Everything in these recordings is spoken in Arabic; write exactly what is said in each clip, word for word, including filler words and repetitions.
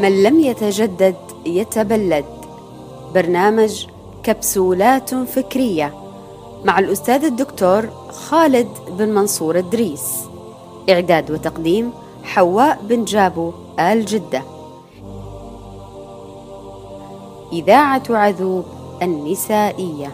من لم يتجدد يتبلد. برنامج كبسولات فكرية مع الأستاذ الدكتور خالد بن منصور الدريس. إعداد وتقديم حواء بن جابو آل جدة. إذاعة عذوب النسائية.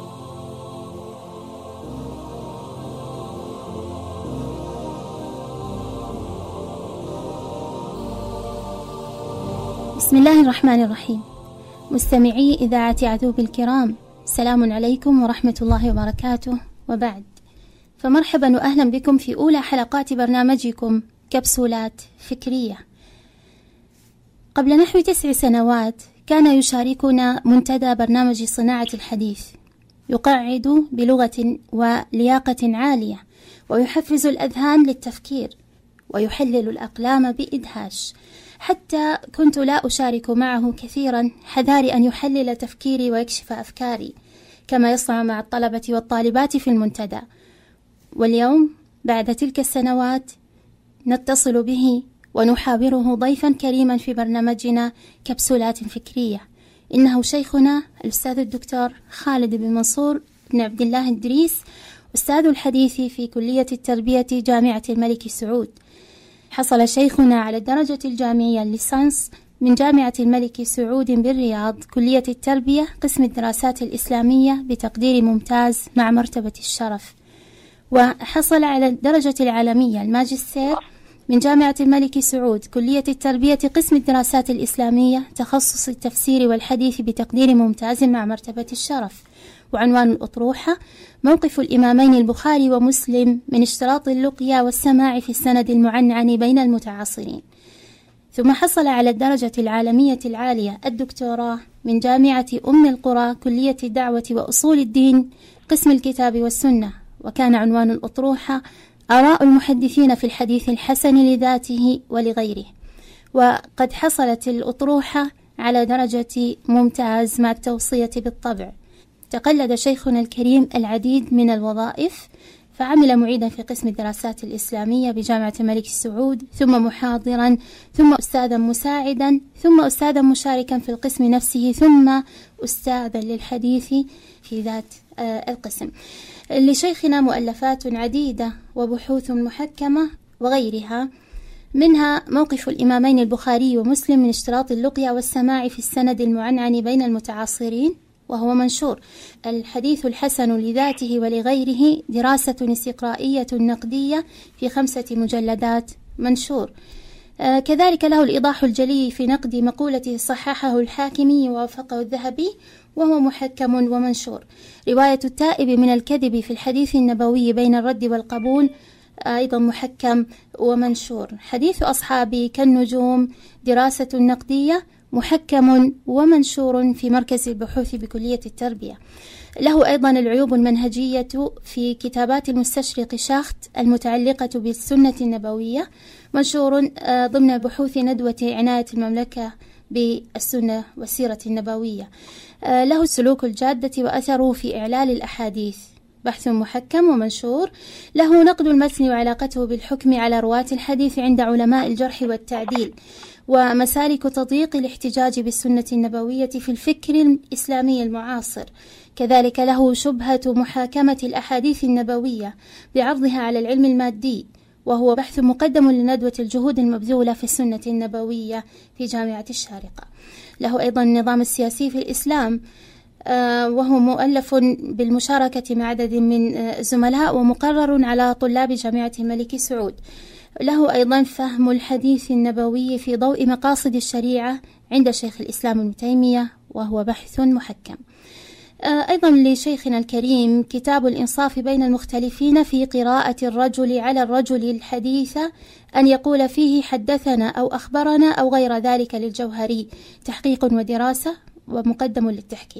بسم الله الرحمن الرحيم. مستمعي إذاعة عذوب الكرام، سلام عليكم ورحمة الله وبركاته، وبعد، فمرحبا وأهلا بكم في أولى حلقات برنامجكم كبسولات فكرية. قبل نحو تسع سنوات كان يشاركنا منتدى برنامج صناعة الحديث، يقعد بلغة ولياقة عالية، ويحفز الأذهان للتفكير، ويحلل الأقلام بإدهاش، حتى كنت لا أشارك معه كثيرا حذاري أن يحلل تفكيري ويكشف أفكاري كما يصنع مع الطلبة والطالبات في المنتدى. واليوم بعد تلك السنوات نتصل به ونحاوره ضيفا كريما في برنامجنا كبسولات فكرية. إنه شيخنا الأستاذ الدكتور خالد بن منصور بن عبد الله الدريس، أستاذ الحديث في كلية التربية جامعة الملك سعود. حصل شيخنا على الدرجة الجامعية الليسانس من جامعة الملك سعود بالرياض، كلية التربية، قسم الدراسات الإسلامية، بتقدير ممتاز مع مرتبة الشرف. وحصل على الدرجة العالمية الماجستير من جامعة الملك سعود، كلية التربية، قسم الدراسات الإسلامية، تخصص التفسير والحديث، بتقدير ممتاز مع مرتبة الشرف. وعنوان الأطروحة: موقف الإمامين البخاري ومسلم من اشتراط اللقيا والسماع في السند المعنعن بين المتعاصرين. ثم حصل على الدرجة العالمية العالية الدكتوراه من جامعة أم القرى، كلية الدعوة وأصول الدين، قسم الكتاب والسنة. وكان عنوان الأطروحة: آراء المحدثين في الحديث الحسن لذاته ولغيره. وقد حصلت الأطروحة على درجة ممتاز مع التوصية بالطبع. تقلد شيخنا الكريم العديد من الوظائف، فعمل معيدا في قسم الدراسات الإسلامية بجامعة الملك سعود، ثم محاضرا، ثم أستاذا مساعدا، ثم أستاذا مشاركا في القسم نفسه، ثم أستاذا للحديث في ذات القسم. لشيخنا مؤلفات عديدة وبحوث محكمة وغيرها، منها موقف الإمامين البخاري ومسلم من اشتراط اللقيا والسماع في السند المعنعن بين المتعاصرين، وهو منشور. الحديث الحسن لذاته ولغيره، دراسة استقرائية نقدية في خمسة مجلدات، منشور. آه كذلك له الإيضاح الجلي في نقد مقولته صححه الحاكمي ووافقه الذهبي، وهو محكم ومنشور. رواية التائب من الكذب في الحديث النبوي بين الرد والقبول، أيضا محكم ومنشور. حديث أصحابي كالنجوم، دراسة نقدية، محكم ومنشور في مركز البحوث بكلية التربية. له أيضا العيوب المنهجية في كتابات المستشرق شاخت المتعلقة بالسنة النبوية، منشور ضمن بحوث ندوة عناية المملكة بالسنة والسيرة النبوية. له السلوك الجادة وأثره في إعلال الأحاديث، بحث محكم ومنشور. له نقد المتن وعلاقته بالحكم على رواة الحديث عند علماء الجرح والتعديل، ومسالك تضييق الاحتجاج بالسنة النبوية في الفكر الإسلامي المعاصر. كذلك له شبهة محاكمة الأحاديث النبوية بعرضها على العلم المادي، وهو بحث مقدم لندوة الجهود المبذولة في السنة النبوية في جامعة الشارقة. له أيضا النظام السياسي في الإسلام، وهو مؤلف بالمشاركة مع عدد من الزملاء ومقرر على طلاب جامعة الملك سعود. له أيضا فهم الحديث النبوي في ضوء مقاصد الشريعة عند شيخ الإسلام ابن تيمية، وهو بحث محكم. أيضا لشيخنا الكريم كتاب الإنصاف بين المختلفين في قراءة الرجل على الرجل الحديث، أن يقول فيه حدثنا أو أخبرنا أو غير ذلك للجوهري، تحقيق ودراسة ومقدم للتحكيم.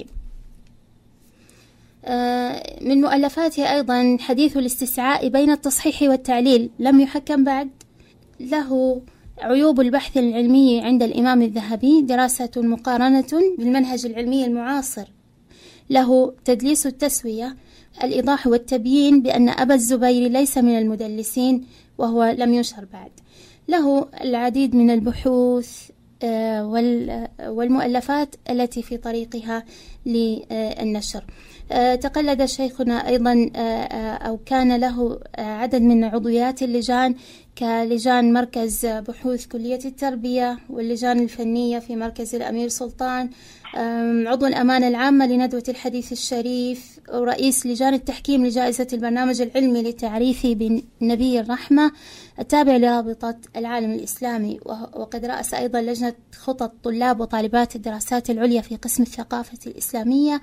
من مؤلفاته أيضا حديث الاستسعاء بين التصحيح والتعليل، لم يحكم بعد. له عيوب البحث العلمي عند الإمام الذهبي، دراسة مقارنة بالمنهج العلمي المعاصر. له تدليس التسوية، الإيضاح والتبيين بأن أبا الزبير ليس من المدلسين، وهو لم ينشر بعد. له العديد من البحوث والمؤلفات التي في طريقها للنشر. تقلد شيخنا أيضا أو كان له عدد من عضويات اللجان كلجان مركز بحوث كلية التربية واللجان الفنية في مركز الأمير سلطان، عضو الأمانة العامة لندوة الحديث الشريف، ورئيس لجان التحكيم لجائزة البرنامج العلمي للتعريف بنبي الرحمة التابع لرابطة العالم الإسلامي، وقد رأس أيضا لجنة خطط طلاب وطالبات الدراسات العليا في قسم الثقافة الإسلامية،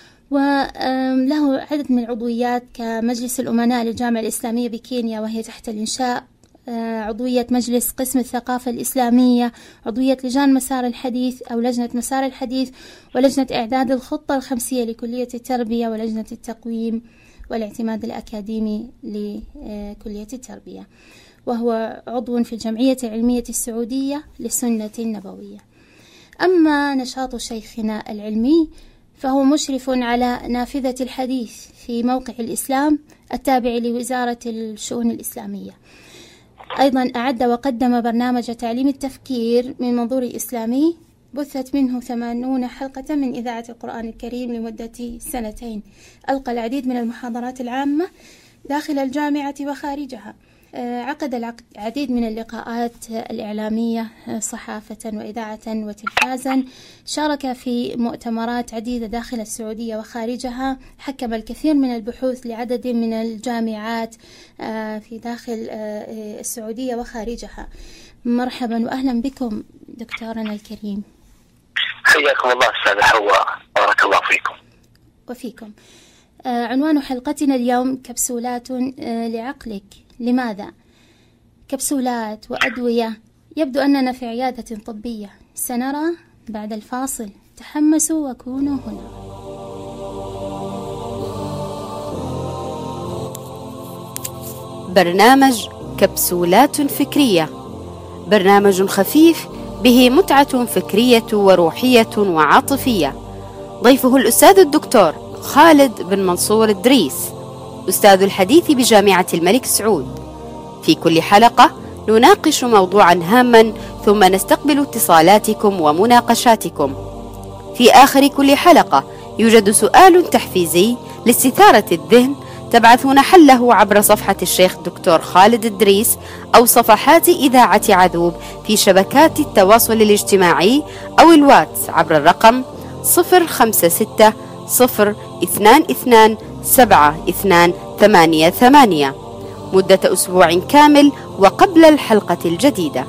وله عدد من العضويات كمجلس الأمناء للجامعة الإسلامية بكينيا وهي تحت الإنشاء، عضوية مجلس قسم الثقافة الإسلامية، عضوية لجان مسار الحديث أو لجنة مسار الحديث، ولجنة إعداد الخطة الخمسية لكلية التربية، ولجنة التقويم والاعتماد الأكاديمي لكلية التربية، وهو عضو في الجمعية العلمية السعودية للسنة النبوية. أما نشاط شيخنا العلمي فهو مشرف على نافذة الحديث في موقع الإسلام التابع لوزارة الشؤون الإسلامية. أيضا أعد وقدم برنامج تعليم التفكير من منظور إسلامي بثت منه ثمانون حلقة من إذاعة القرآن الكريم لمدة سنتين. ألقى العديد من المحاضرات العامة داخل الجامعة وخارجها. عقد العديد من اللقاءات الإعلامية صحافة وإذاعة وتلفازا، شارك في مؤتمرات عديدة داخل السعودية وخارجها، حكم الكثير من البحوث لعدد من الجامعات في داخل السعودية وخارجها. مرحبا وأهلا بكم دكتورنا الكريم. حياكم الله أستاذ حواء، بارك الله فيكم. وفيكم. عنوان حلقتنا اليوم كبسولات لعقلك. لماذا؟ كبسولات وأدوية، يبدو أننا في عيادة طبية، سنرى بعد الفاصل. تحمسوا وكونوا هنا. برنامج كبسولات فكرية، برنامج خفيف به متعة فكرية وروحية وعاطفية. ضيفه الأستاذ الدكتور خالد بن منصور الدريس، أستاذ الحديث بجامعة الملك سعود. في كل حلقة نناقش موضوعا هاما، ثم نستقبل اتصالاتكم ومناقشاتكم. في آخر كل حلقة يوجد سؤال تحفيزي لاستثارة الذهن، تبعثون حله عبر صفحة الشيخ دكتور خالد الدريس أو صفحات إذاعة عذوب في شبكات التواصل الاجتماعي أو الواتس عبر الرقم صفر خمسة ستة صفر اثنان اثنان سبعة اثنان ثمانية ثمانية مدة أسبوع كامل وقبل الحلقة الجديدة.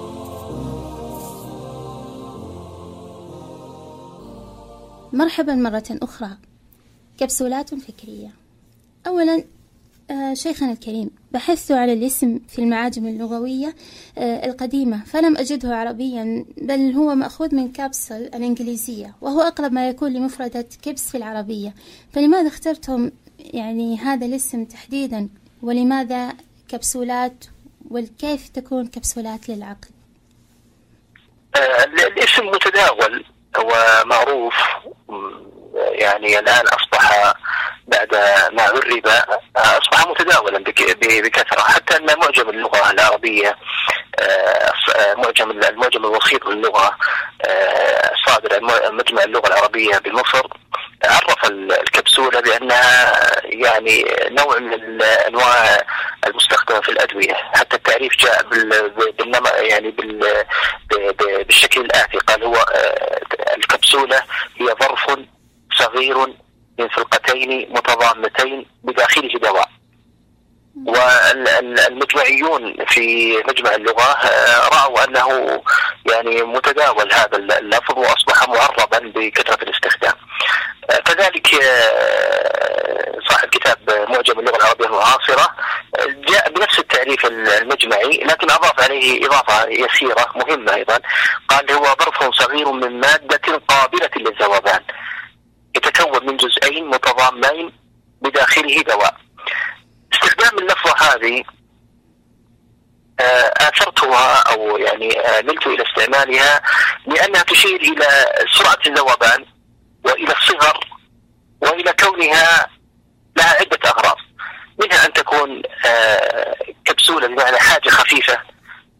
مرحبا مرة أخرى. كبسولات فكرية. أولا شيخنا الكريم، بحثت على الاسم في المعاجم اللغوية القديمة فلم أجده عربيا، بل هو مأخوذ من كابسل الإنجليزية، وهو أقرب ما يكون لمفردة كبس في العربية. فلماذا اخترتم يعني هذا الاسم تحديدا، ولماذا كبسولات، والكيف تكون كبسولات للعقل؟ الاسم متداول ومعروف، يعني الآن أصبح بعد ما عرب أصبح متداولا بكثرة، حتى أن معجم اللغة العربية، معجم المعجم الوسيط للغة صادر مجمع اللغة العربية بمصر، عرف الكبسولة بأنها يعني نوع من الأنواع المستخدمة في الأدوية. حتى التعريف جاء بالنما يعني بالشكل الآتي، قال هو الكبسولة هي ظرف صغير من فلقتين متضامتين بداخله دواء. والمجمعيون في مجمع اللغة رأوا أنه يعني متداول هذا اللفظ وأصبح معربا بكثرة الاستخدام. كذلك صاحب كتاب معجم اللغة العربية المعاصرة جاء بنفس التعريف المجمعي، لكن أضاف عليه إضافة يسيرة مهمة أيضا، قال هو ظرف صغير من مادة قابلة للذوبان يتكون من جزئين متضامنين بداخله دواء. استخدام اللفظة هذه آثرتها أو يعني ملت إلى استعمالها لأنها تشير إلى سرعة الذوبان وإلى الصغر وإلى كونها لها عدة أغراض، منها أن تكون كبسولة بمعنى حاجة خفيفة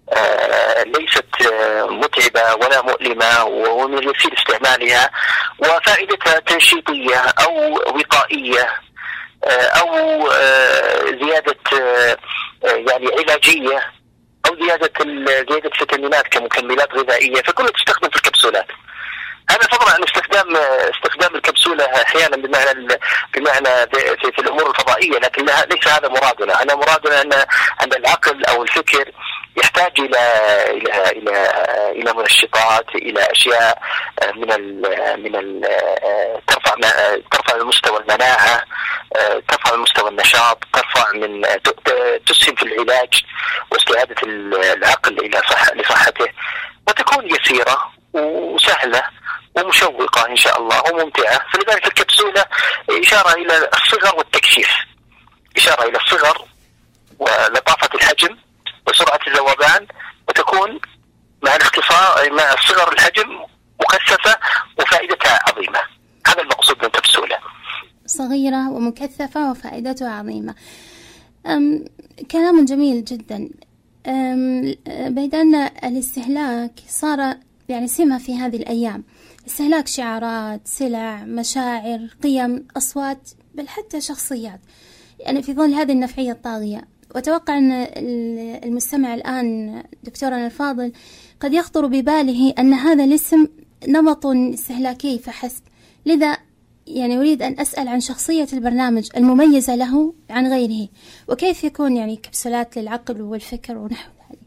ليست متعبة ولا مؤلمة ومن اليسير استعمالها، وفائدتها تنشيطية أو وقائية أو زيادة يعني علاجية أو زيادة زيادة فيتامينات كمكملات غذائية، فكلها تستخدم في الكبسولات. أنا طبعا عن استخدام استخدام الكبسولة أحيانا بمعنى بمعنى في, في الأمور الفضائية، لكن ليس هذا مرادنا. أنا مرادنا أن أن العقل أو الفكر يحتاج إلى إلى إلى إلى منشطات، إلى أشياء من ال من ال ترفع ترفع من مستوى المناعة، ترفع من مستوى النشاط، ترفع من تسهم في العلاج واستعادة العقل إلى صح لصحته، وتكون يسيرة وسهلة ومشوقة إن شاء الله وممتعة. فلذلك الكبسولة إشارة إلى الصغر والتكشيف، إشارة إلى الصغر ولطافة الحجم وسرعة الذوبان، وتكون مع الاختصار مع صغر الحجم مكثفة وفائدتها عظيمة. هذا المقصود من الكبسولة، صغيرة ومكثفة وفائدتها عظيمة. أم كلام جميل جدا. بيد أن الاستهلاك صار يعني سمة في هذه الأيام، استهلاك شعارات، سلع، مشاعر، قيم، أصوات، بل حتى شخصيات، يعني في ظل هذه النفعية الطاغية. وأتوقع أن المستمع الآن دكتورنا الفاضل قد يخطر بباله أن هذا الاسم نمط استهلاكي فحسب، لذا يعني أريد أن أسأل عن شخصية البرنامج المميزة له عن غيره، وكيف يكون يعني كبسولات للعقل والفكر ونحو ذلك.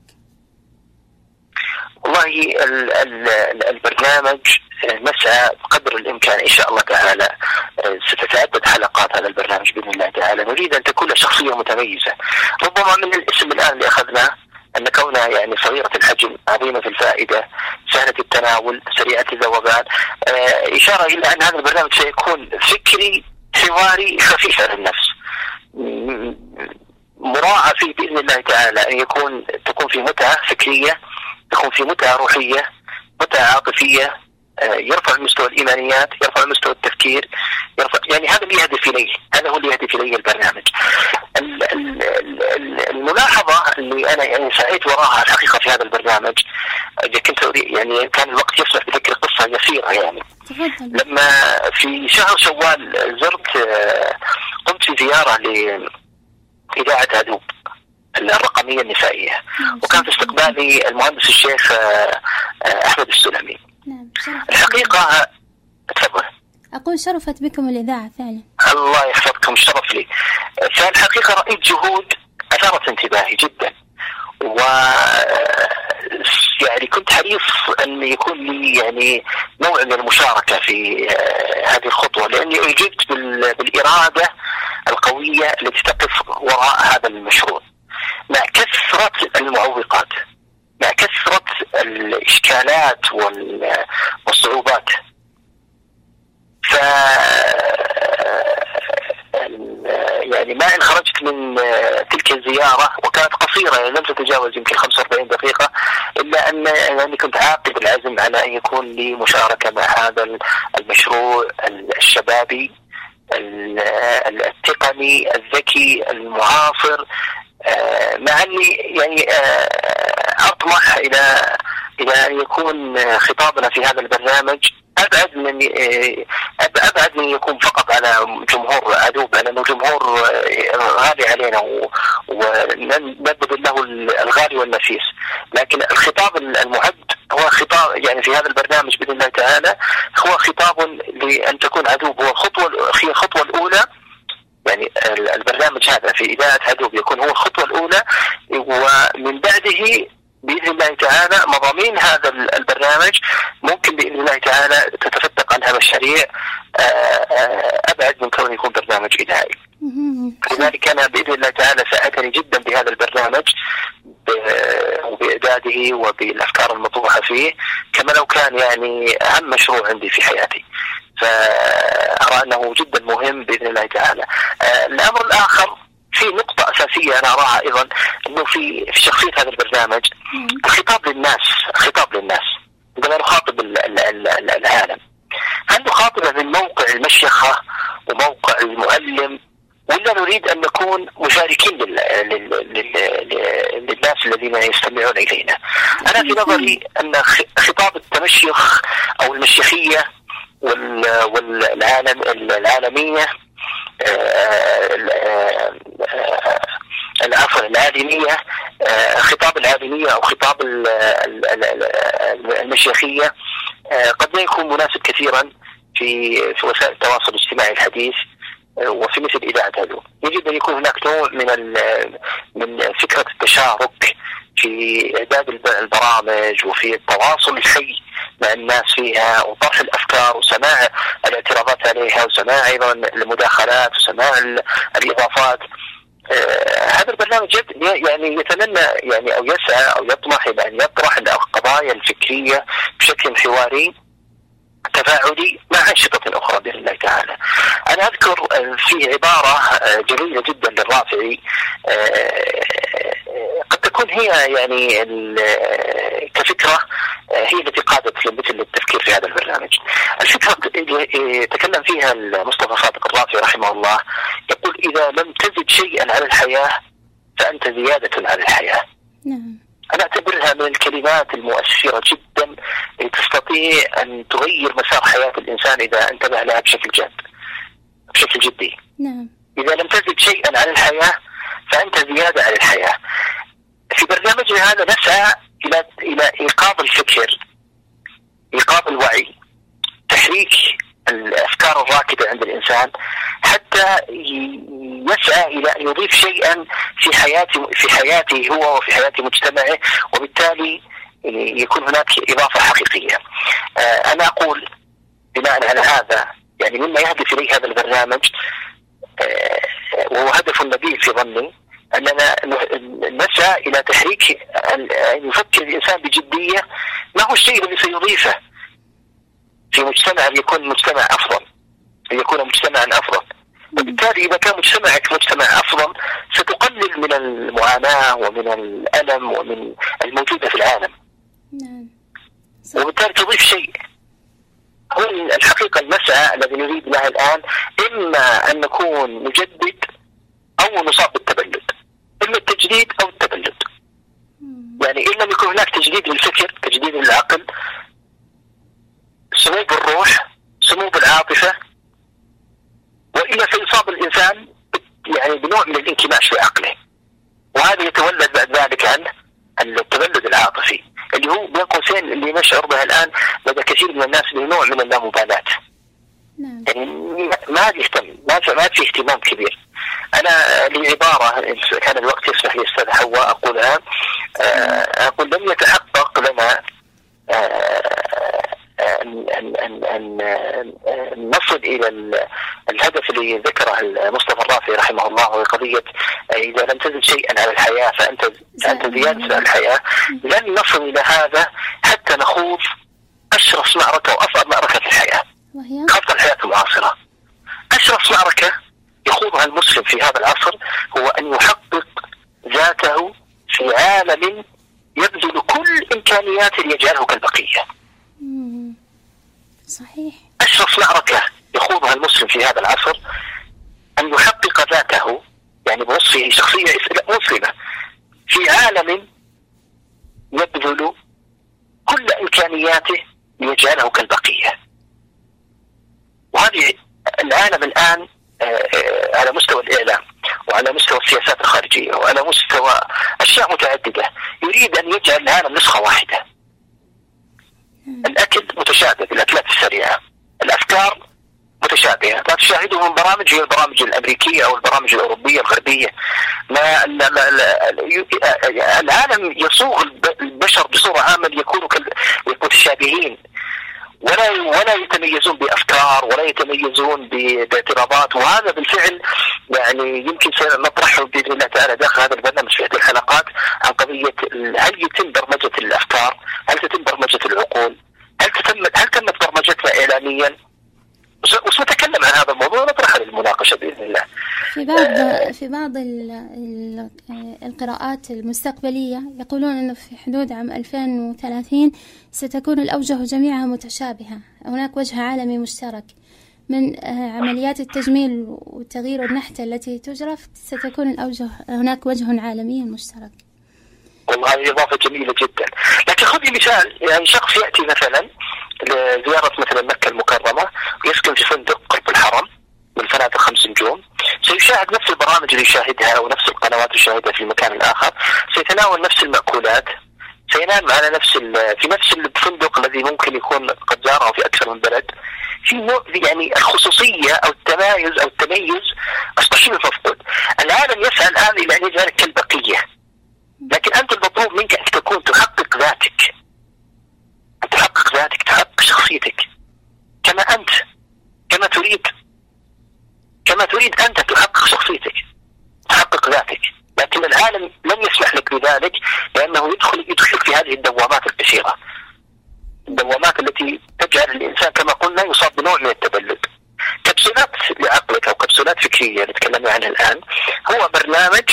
والله ال ال البرنامج نسعى بقدر الإمكان إن شاء الله تعالى، ستتعدد حلقات هذا البرنامج بإذن الله تعالى. نريد أن تكون شخصية متميزة. ربما من الاسم الآن اللي أخذناه أن كونها يعني صغيرة الحجم، عظيمة الفائدة، سهلة التناول، سريعة الذوبان، إشارة إلى أن هذا البرنامج سيكون فكري حواري خفيف على النفس، مراعى فيه بإذن الله تعالى أن يكون تكون في متعة فكرية، تكون في متعة روحية، متعة عاطفية، يرفع مستوى الإيمانيات، يرفع مستوى التفكير، يرفع يعني هذا اللي يهدف إليه، هذا هو اللي يهدف إليه البرنامج. الملاحظة اللي أنا يعني سعيت وراها الحقيقة في هذا البرنامج، كنت يعني كان الوقت يسمح بذكر قصة يسيرة يعني. لما في شهر شوال زرت قمت في زيارة لإذاعة عدوب الرقمية النسائية، وكان في استقبالي المهندس الشيخ أحمد السلمي. الحقيقة تفضل. أقول شرفت بكم الإذاعة فعلا. الله يحفظكم، شرف لي. فالحقيقة رأيت جهود أثارت انتباهي جدا، و يعني كنت حريص أن يكون لي يعني نوع من المشاركة في هذه الخطوة، لأني أعجبت بالإرادة القوية التي تقف وراء هذا المشروع، مع كثرة المعوقات، مع كثرة الإشكالات والصعوبات. ف يعني ما إن خرجت من تلك الزيارة، وكانت قصيرة يعني لم تتجاوز يمكن خمسة وأربعين دقيقة، إلا أن يعني كنت عاقد العزم على أن يكون لي مشاركة مع هذا المشروع الشبابي التقني الذكي المعاصر، مع أني يعني أطمح إلى إلى أن يكون خطابنا في هذا البرنامج أبعد من أبعد من يكون فقط على جمهور عدوب، لأنه جمهور غالي علينا ونبذل له الغالي والنفيس، لكن الخطاب المعد هو خطاب يعني في هذا البرنامج بإذن الله تعالى هو خطاب لأن تكون عدوب هو الخطوة هي الخطوة الأولى. يعني البرنامج هذا في إذاعة عدوب يكون هو الخطوة الأولى، ومن بعده بإذن الله تعالى مضامين هذا البرنامج ممكن بإذن الله تعالى تتفتق عنها مشاريع أبعد من كون يكون برنامج إذاعي. لذلك أنا بإذن الله تعالى ساعدني جدا بهذا البرنامج وبإعداده وبالأفكار المطروحة فيه، كما لو كان يعني أهم مشروع عندي في حياتي، فأرى أنه جدا مهم بإذن الله تعالى. الأمر الآخر في نقطة أساسية أنا أراها أيضا، أنه في في شخصية هذا البرنامج الخطاب للناس، خطاب للناس عندما نخاطب العالم، هل نخاطب من موقع المشيخة وموقع المؤلم ولا نريد أن نكون مشاركين لل... لل... لل... للناس الذين يستمعون إلينا؟ أنا في نظري أن خطاب التمشيخ أو المشيخية وال... والعالم العالمية العفو العالمية، خطاب العالمية أو خطاب المشيخية قد لا يكون مناسب كثيرا في في وسائل التواصل الاجتماعي الحديث وفي مثل إذاعة هذا. يجب أن يكون هناك نوع من من فكرة التشارك في إعداد البرامج وفي التواصل الحي مع الناس فيها، وطرح الأفكار وسماع الاعتراضات عليها وسماع أيضا المداخلات وسماع الإضافات. آه هذا البرنامج يعني يتمنى يعني أو يسعى أو يطمح إلى أن يطرح القضايا الفكرية بشكل حواري تفاعلي مع أنشطة أخرى بإذن الله تعالى. أنا أذكر في عبارة جميلة جدا للرافعي قد تكون هي يعني كفكرة هي التي قادت مثل التفكير في هذا البرنامج. الفكرة تكلم فيها المصطفى صادق الرافعي رحمه الله، يقول: إذا لم تزد شيئا على الحياة فأنت زيادة على الحياة. نعم. أنا أعتبرها من الكلمات المؤثرة جدا تستطيع أن تغير مسار حياة الإنسان إذا انتبه لها بشكل جاد بشكل جدي. نعم. إذا لم تزد شيئا على الحياة فأنت زيادة على الحياة. في برنامجنا هذا نسعى إلى إلى إيقاظ الفكر، إيقاظ الوعي، تحريك الأفكار الراكدة عند الإنسان حتى يسعى إلى أن يضيف شيئا في حياته في حياته هو وفي حياة مجتمعه، وبالتالي يكون هناك إضافة حقيقية. أنا أقول بناء على هذا يعني مما يهدف إليه هذا البرنامج وهو هدف نبيل في ظني، أننا نسعى إلى تحريك أن يفكر الإنسان بجدية ما هو الشيء الذي سيضيفه في مجتمع ليكون مجتمع أفضل، ليكون مجتمعا أفضل. وبالتالي إذا كان مجتمعك مجتمع أفضل ستقلل من المعاناة ومن الألم ومن الموجودة في العالم. نعم. وبالتالي تضيف شيء. هو الحقيقة المسعى الذي نريد له الآن إما أن نكون نجدد أو نصاب بالتبلد، إما التجديد أو التبلد. يعني إن لم يكن هناك تجديد للفكر، تجديد للعقل، سمو بالروح، سمو بالعاطفة، وإلا سيصاب الإنسان يعني بنوع من الانكماش في عقله، وهذا يتولد بعد ذلك عن التبلد العاطفي اللي هو بين قوسين اللي نشعر به الآن لدى كثير من الناس بنوع من اللامبالاة. نعم. يعني ما يهتم، ما ما في اهتمام كبير. أنا لي عبارة كان الوقت يسمح لي أستاذ حواء أقولها، أقول: لم يتحقق لنا أن أن أن أن نصل إلى الهدف اللي ذكره المصطفى الرافعي رحمه الله، وهي قضية إذا لم تزد شيئا على الحياة فأنت أنت زيادة على الحياة. لن نصل إلى هذا حتى نخوض أشرس معركة وأصعب معركة في الحياة، خاصة الحياة المعاصرة. أشرس معركة يخوضها المسلم في هذا العصر هو أن يحقق ذاته في عالم يبذل كل إمكانياته ليجعله كالبقية. صحيح. أشرف معركة يخوضها المسلم في هذا العصر أن يحقق ذاته، يعني بوصفه شخصية مسلمة في عالم يبذل كل إمكانياته ليجعله كالبقية. وهذه العالم الآن على مستوى الإعلام وعلى مستوى السياسات الخارجية وعلى مستوى أشياء متعددة يريد أن يجعل العالم نسخة واحدة. الأكل متشابه بالأكلات السريعة، الأفكار متشابهة، لا تشاهده من برامج هي البرامج الأمريكية أو البرامج الأوروبية الغربية. ما العالم يصوغ البشر بصورة عامة يكونوا متشابهين، ولا ولا يتميزون بأفكار ولا يتميزون باعتراضات. وهذا بالفعل يعني يمكن سنطرحه بإذن الله تعالى داخل هذا البرنامج في هذه الحلقات عن قضية هل يتم برمجة الأفكار، هل تتم برمجة العقول، هل تتم هل تمت برمجتها إعلاميا. وسنتكلم عن هذا الموضوع ونطرحه للمناقشة بإذن الله. في بعض في بعض القراءات المستقبلية يقولون أنه في حدود عام ألفين وثلاثين ستكون الأوجه جميعها متشابهة، هناك وجه عالمي مشترك. من عمليات التجميل والتغيير والنحتة التي تجرى ستكون الأوجه هناك وجه عالمي مشترك. والله هذه إضافة جميلة جدا. لكن خذي مثال، يعني شخص يأتي مثلا لزيارة مثلا مكة المكرمة ويسكن في فندق قرب الحرم من فنادق خمس نجوم، سيشاهد نفس البرامج اللي يشاهدها ونفس القنوات اللي يشاهدها في المكان الآخر، سيتناول نفس المأكولات، سينام على نفس في نفس الفندق الذي ممكن يكون قد زاره في أكثر من بلد. في نوع يعني الخصوصية أو التمايز أو التميز أصبح شيء مفقود. العالم يسعى الآن إلى أن يجعلك كالبقية، لكن أنت المطلوب منك أن تكون تحقق ذاتك، أن تحقق ذاتك، تحقق شخصيتك كما أنت، كما تريد كما تريد أنت تحقق شخصيتك، تحقق ذاتك. لكن العالم لن يسمح لك بذلك، لأنه يدخل يدخلك في هذه الدوامات الكثيرة، الدوامات التي تجعل الإنسان كما قلنا يصاب بنوع من التبلد. كبسولات لعقلك أو كبسولات فكرية نتكلم عنها الآن هو برنامج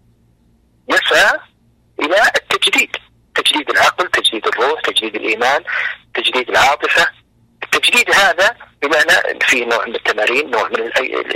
يسعى إلى التجديد، تجديد العقل، تجديد الروح، تجديد الإيمان، تجديد العاطفة. التجديد هذا بمعنى فيه نوع من التمارين، نوع من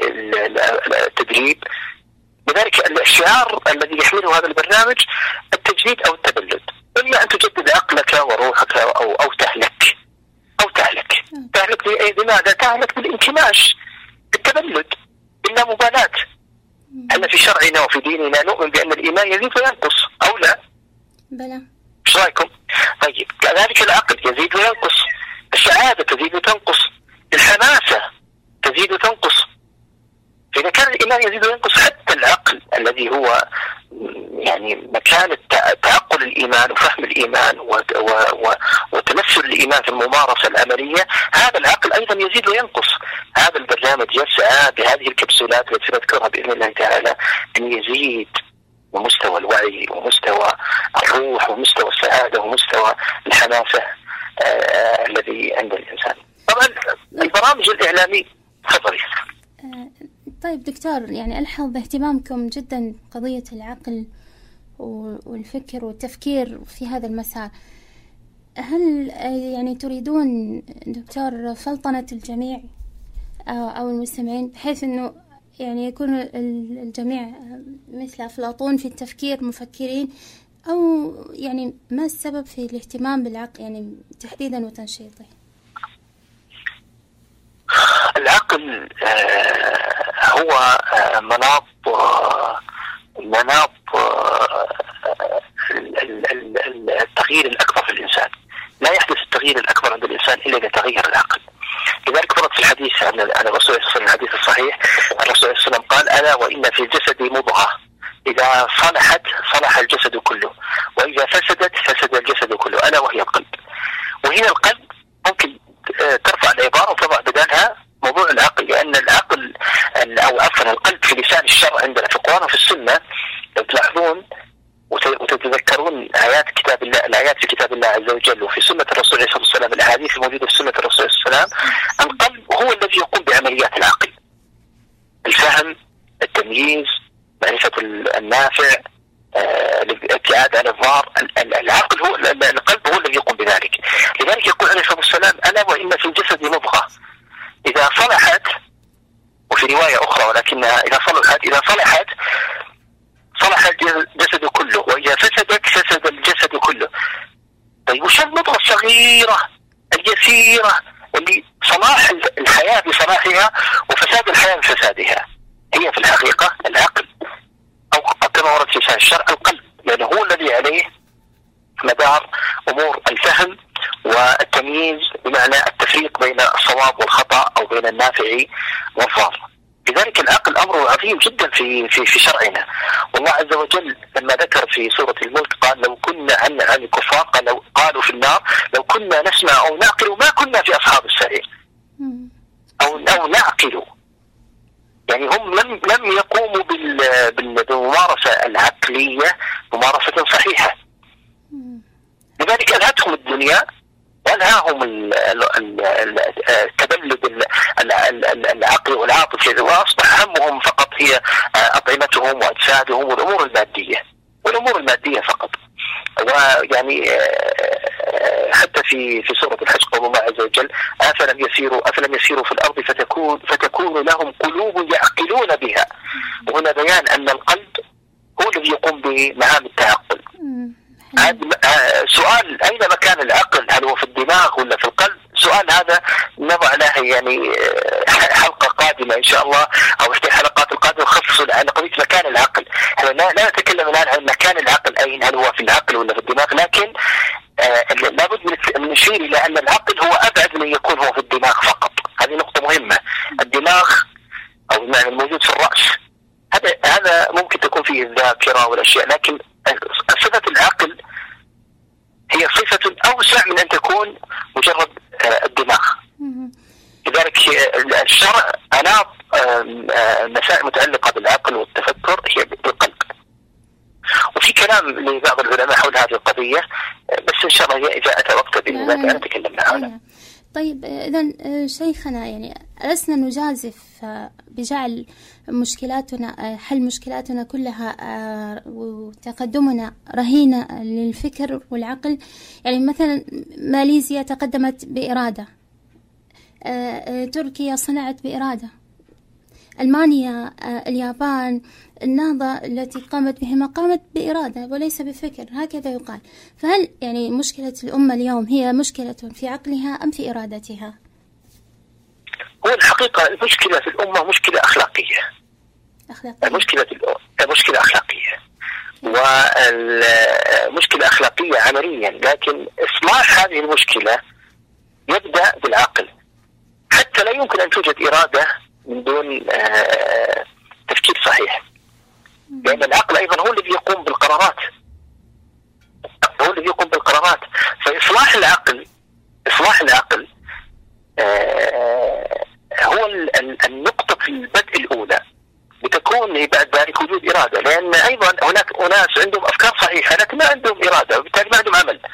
التدريب. لذلك الشعار الذي يحمله هذا البرنامج التجديد أو التبلد. إما أن تجدد عقلك وروحك أو أو تهلك أو تهلك تهلك بماذا؟ تهلك بالانكماش، بالتبلد، باللامبالاة. أن في شرعنا وفي ديننا نؤمن بأن الإيمان يزيد وينقص أو لا؟ بلى. إيش رأيكم؟ طيب كذلك العقل يزيد وينقص، السعادة تزيد وتنقص، الحماسة تزيد وتنقص. فإذا كان الإيمان يزيد وينقص حتى العقل الذي هو يعني مكان تعقل الإيمان وفهم الإيمان وتمثل الإيمان في الممارسة العملية، هذا العقل أيضا يزيد وينقص. هذا البرنامج يسعى بهذه الكبسولات التي نذكرها بإذن الله تعالى أن يزيد ومستوى الوعي ومستوى الروح ومستوى السعادة ومستوى الحماسة آه الذي عند الإنسان. طبعا البرامج الإعلامية تفضلي. طيب دكتور، يعني ألحظ اهتمامكم جدا بقضية العقل والفكر والتفكير في هذا المسار. هل يعني تريدون دكتور فلطنة الجميع أو المستمعين بحيث أنه يعني يكون الجميع مثل أفلاطون في التفكير مفكرين، أو يعني ما السبب في الاهتمام بالعقل يعني تحديدا وتنشيطه؟ العقل هو مناط مناط التغيير الأكبر في الإنسان. لا يحدث التغيير الأكبر عند الإنسان إلا إذا تغير العقل. لذلك ورد في الحديث عن الرسول صلى الله عليه وسلم، الحديث الصحيح، الرسول صلى الله عليه وسلم قال: ألا وإن في الجسد مضغة إذا صلحت صلح الجسد كله، وإذا فسدت فسد الجسد كله، ألا وهي القلب. وهنا القلب ممكن ترفع العبارة وتضع بدالها موضوع العقل، لأن العقل أو عفوا القلب في لسان الشرع عندنا في القرآن وفي السنة لو تلاحظون وتتذكرون آيات كتاب الله، الآيات في كتاب الله عز وجل وفي سنة الرسول عليه الصلاة والسلام، الأحاديث الموجودة في سنة الرسول عليه الصلاة والسلام، القلب هو الذي يقوم بعمليات العقل: الفهم، التمييز، معرفة النافع، الابتعاد عن الضار. العقل هو القلب هو الذي يقوم بذلك. لذلك يقول عليه الصلاة والسلام: ألا وإن في الجسد مضغة إذا صلحت، وفي رواية أخرى ولكنها إذا صلحت إذا صلحت صلح الجسد كله، وإذا فسدت فسد الجسد كله. طيب وش المضغة الصغيرة اليسيرة اللي صلاح الحياة بصلاحها وفساد الحياة بفسادها؟ هي في الحقيقة العقل، أو كما ورد في لسان الشرع القلب، لأنه هو الذي عليه مدار أمور الفهم والتمييز، بمعنى التفريق بين الصواب والخطأ أو بين النافع والضار. لذلك العقل أمر عظيم جدا في في في شرعنا. والله عز وجل لما ذكر في سورة الملك قال: لو كنا عن عن الكفار قالوا قالوا في النار لو كنا نسمع أو نعقل ما كنا في أصحاب السعير. أو أو نعقل، يعني هم لم لم يقوموا بالممارسة العقلية ممارسة صحيحة. لذلك ألهتهم الدنيا وألهاهم التبلد العقلي والعاطفي، وأصبح همهم فقط هي أطعمتهم وأجسادهم والأمور المادية والأمور المادية فقط. ويعني حتى في في سورة الحج قول الله عز وجل أفلم يسيروا أفلم يسيروا في الأرض فتكون فتكون لهم قلوب يعقلون بها. وهنا بيان أن القلب هو الذي يقوم بمهام التعقل. سؤال أين مكان العقل؟ هل هو في الدماغ ولا في القلب؟ سؤال هذا نضع له يعني حلقة قادمة إن شاء الله، أو إحدى الحلقات القادمة نخصص عن قضية مكان العقل. احنا لا نتكلم الآن عن مكان العقل أين، هل هو في العقل ولا في الدماغ، لكن آه لابد من نشير إلى أن العقل هو أبعد من يكون هو في الدماغ فقط. هذه نقطة مهمة. الدماغ أو المعنى الموجود في الرأس هذا هذا ممكن تكون فيه الذاكرة والأشياء، لكن صفة العقل هي صفة أوسع من أن تكون مجرد الدماغ. لذلك الشرع أناط مسائل متعلقة بالعقل والتفكر هي بالقلب. وفي كلام لبعض العلماء حول هذه القضية، بس إن شاء الله إذا أتى وقت بإذن الله تعالى نتكلم عنها. طيب إذن شيخنا، يعني لسنا نجازف بجعل مشكلاتنا حل مشكلاتنا كلها وتقدمنا رهينة للفكر والعقل. يعني مثلا ماليزيا تقدمت بإرادة، تركيا صنعت بإرادة، ألمانيا، اليابان، النهضة التي قامت بهما قامت بإرادة وليس بفكر، هكذا يقال. فهل يعني مشكلة الأمة اليوم هي مشكلة في عقلها أم في إرادتها؟ هو الحقيقة المشكلة في الأمة مشكلة أخلاقية. أخلاقية. المشكلة مشكلة أخلاقية، والمشكلة أخلاقية عمليا، لكن إصلاح هذه المشكلة يبدأ بالعقل. حتى لا يمكن أن توجد إرادة من دون تفكير صحيح، لأن العقل أيضا هو الذي يقوم بالقرارات، هو الذي يقوم بالقرارات. فإصلاح العقل إصلاح العقل هو النقطة في البدء الأولى، بتكون بعد ذلك وجود إرادة، لأن أيضا هناك أناس عندهم أفكار صحيحة لكن ما عندهم إرادة، وبالتالي ما عندهم عمل.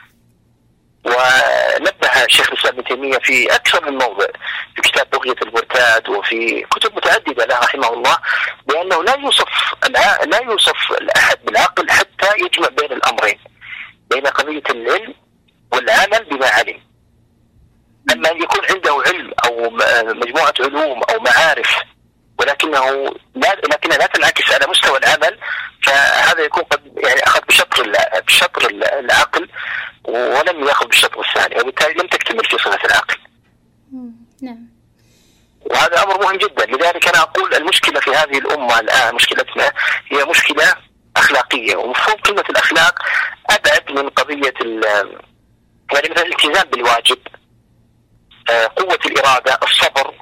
ونبه الشيخ الإسلام ابن تيمية في أكثر من موضع في كتاب بغية المرتاد وفي كتب متعددة له رحمه الله، بأنه لا يوصف لا يوصف الأحد بالعقل حتى يجمع بين الأمرين، بين قضية العلم والعمل بما علم. أما أن يكون عنده علم أو مجموعة علوم أو معارف ولكنه لا لكنها لا تنعكس على مستوى العمل، فهذا يكون قد يعني أخذ بشطر بشطر العقل ولم يأخذ بالشطر الثاني، وبالتالي لم تكتمل في صفة العقل. نعم. وهذا أمر مهم جدا. لذلك أنا أقول المشكلة في هذه الأمة الآن، مشكلتنا هي مشكلة أخلاقية، ومفهوم كلمة الأخلاق أبعد من قضية يعني مثل الالتزام بالواجب، قوة الإرادة، الصبر،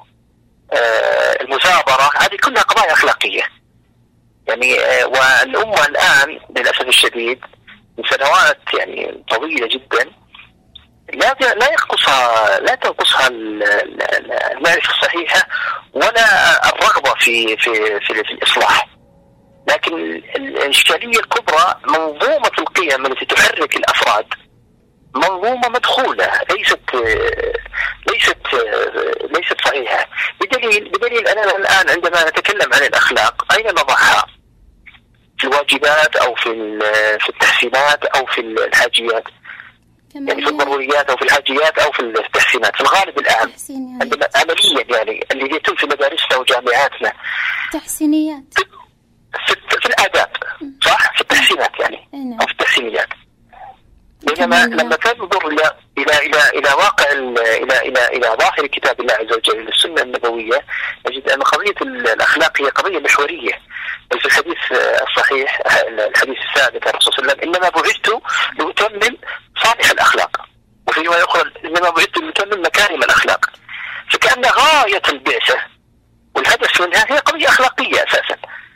المثابرة، هذه كلها قضايا أخلاقية. يعني والأمة الآن للأسف الشديد من سنوات يعني طويلة جدا لا لا ينقصها لا تنقصها المعرفة الصحيحة ولا الرغبة في في في, في الإصلاح. لكن الإشكالية الكبرى منظومة القيم التي تحرك الأفراد منظومة مدخولة، ليست ليست ليست صحيحة. بدليل بدليل أننا الآن عندما نتكلم عن الأخلاق أين نضعها؟ في الواجبات أو في في التحسينات أو في الحاجيات، يعني في الضروريات أو في الحاجيات أو في التحسينات. في الغالب الآن عندما عمليا يعني اللي يتم في مدارسنا وجامعاتنا تحسينيات في, في الآداب، صح؟ في التحسينات يعني أو في التحسينيات. بينما لما تنظر إلى إلى إلى إلى واقع إلى إلى إلى ظاهر كتاب الله عز وجل السنة النبوية، نجد أن قضية الأخلاق هي قضية محورية. في الحديث الصحيح الحديث الثابت عن الرسول صلى الله عليه وسلم إنما بعثت لأتمم صالح الأخلاق، وفي رواية أخرى إنما بعثت لأتمم مكارم الأخلاق. فكأن غاية البعثة والهدف منها هي قضية أخلاقية أساسا.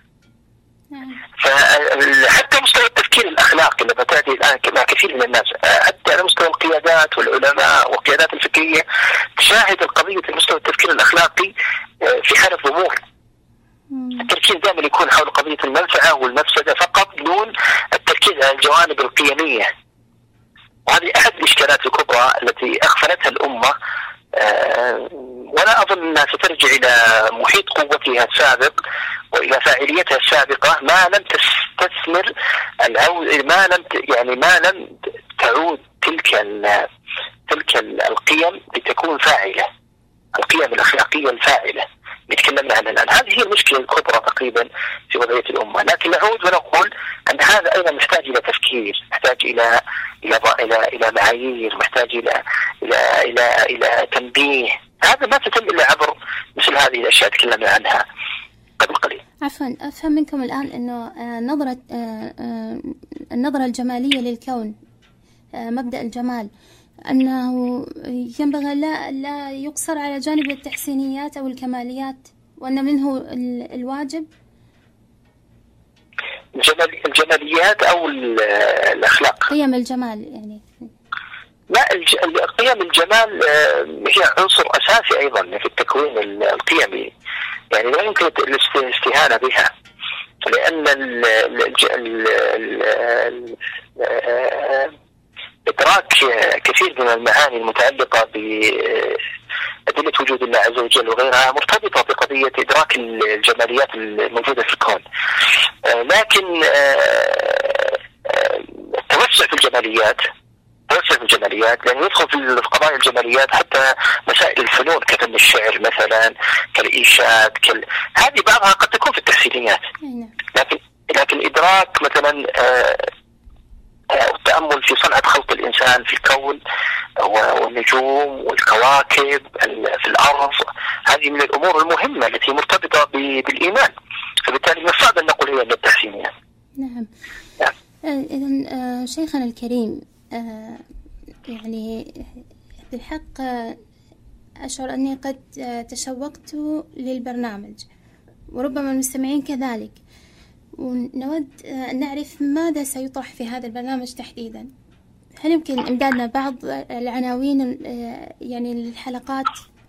فحتى مستوى التفكير الأخلاقي لما تأتي الآن مع كثير من الناس، حتى على مستوى القيادات والعلماء والقيادات الفكرية، تشاهد القضية مستوى التفكير الأخلاقي في حالة ضمور. التركيز دائما يكون حول قضية المنفعة والمفسدة فقط دون التركيز على الجوانب القيمية. وهذه أحد الإشكالات الكبرى التي أغفلتها الأمة، ولا أظن أنها سترجع إلى محيط قوتها السابق وإلى فاعليتها السابقة ما لم تستثمر العود ما لم يعني ما لم تعود تلك تلك القيم لتكون فاعلة، القيم الأخلاقية الفاعلة نتكلمنا عنها الآن. هذه هي المشكلة الكبرى تقريبا في وضعية الأمة. لكن نعود ونقول أن هذا أيضا محتاج إلى تفكير، محتاج إلى إلى إلى إلى معايير، محتاج إلى إلى إلى إلى تنبيه. هذا ما تتم إلا عبر مثل هذه الأشياء تكلمنا عنها قبل قليل. عفوا، أفهم منكم الآن أنه نظرة النظرة الجمالية للكون، مبدأ الجمال، أنه ينبغي لا لا يقصر على جانب التحسينيات أو الكماليات، وأن منه الواجب الجماليات أو الأخلاق، قيم الجمال يعني. لا، قيم الجمال هي عنصر أساسي أيضا في التكوين القيمي، يعني لا يمكن الاستهانة بها، لأن إدراك كثير من المعاني المتعلقة بأدلة وجود الله عز وجل وغيرها مرتبطة بقضية إدراك الجماليات الموجودة في الكون. لكن التوسع في الجماليات توسع في الجماليات لأنه يدخل في قضايا الجماليات حتى مسائل الفنون كفن الشعر مثلا، كالإنشاد، كال... هذه بعضها قد تكون في التحسينيات، لكن لكن إدراك مثلا التأمل في صنعة خلق الإنسان في الكون والنجوم والكواكب في الأرض، هذه من الأمور المهمة التي مرتبطة بالإيمان، فبالتالي من الصعب أن نقول هي من التحسينيات. نعم. نعم. إذن شيخنا الكريم، يعني بالحق أشعر أني قد تشوقت للبرنامج، وربما المستمعين كذلك، ونود أن نعرف ماذا سيطرح في هذا البرنامج تحديدا. هل يمكن إمدادنا بعض العناوين يعني للحلقات؟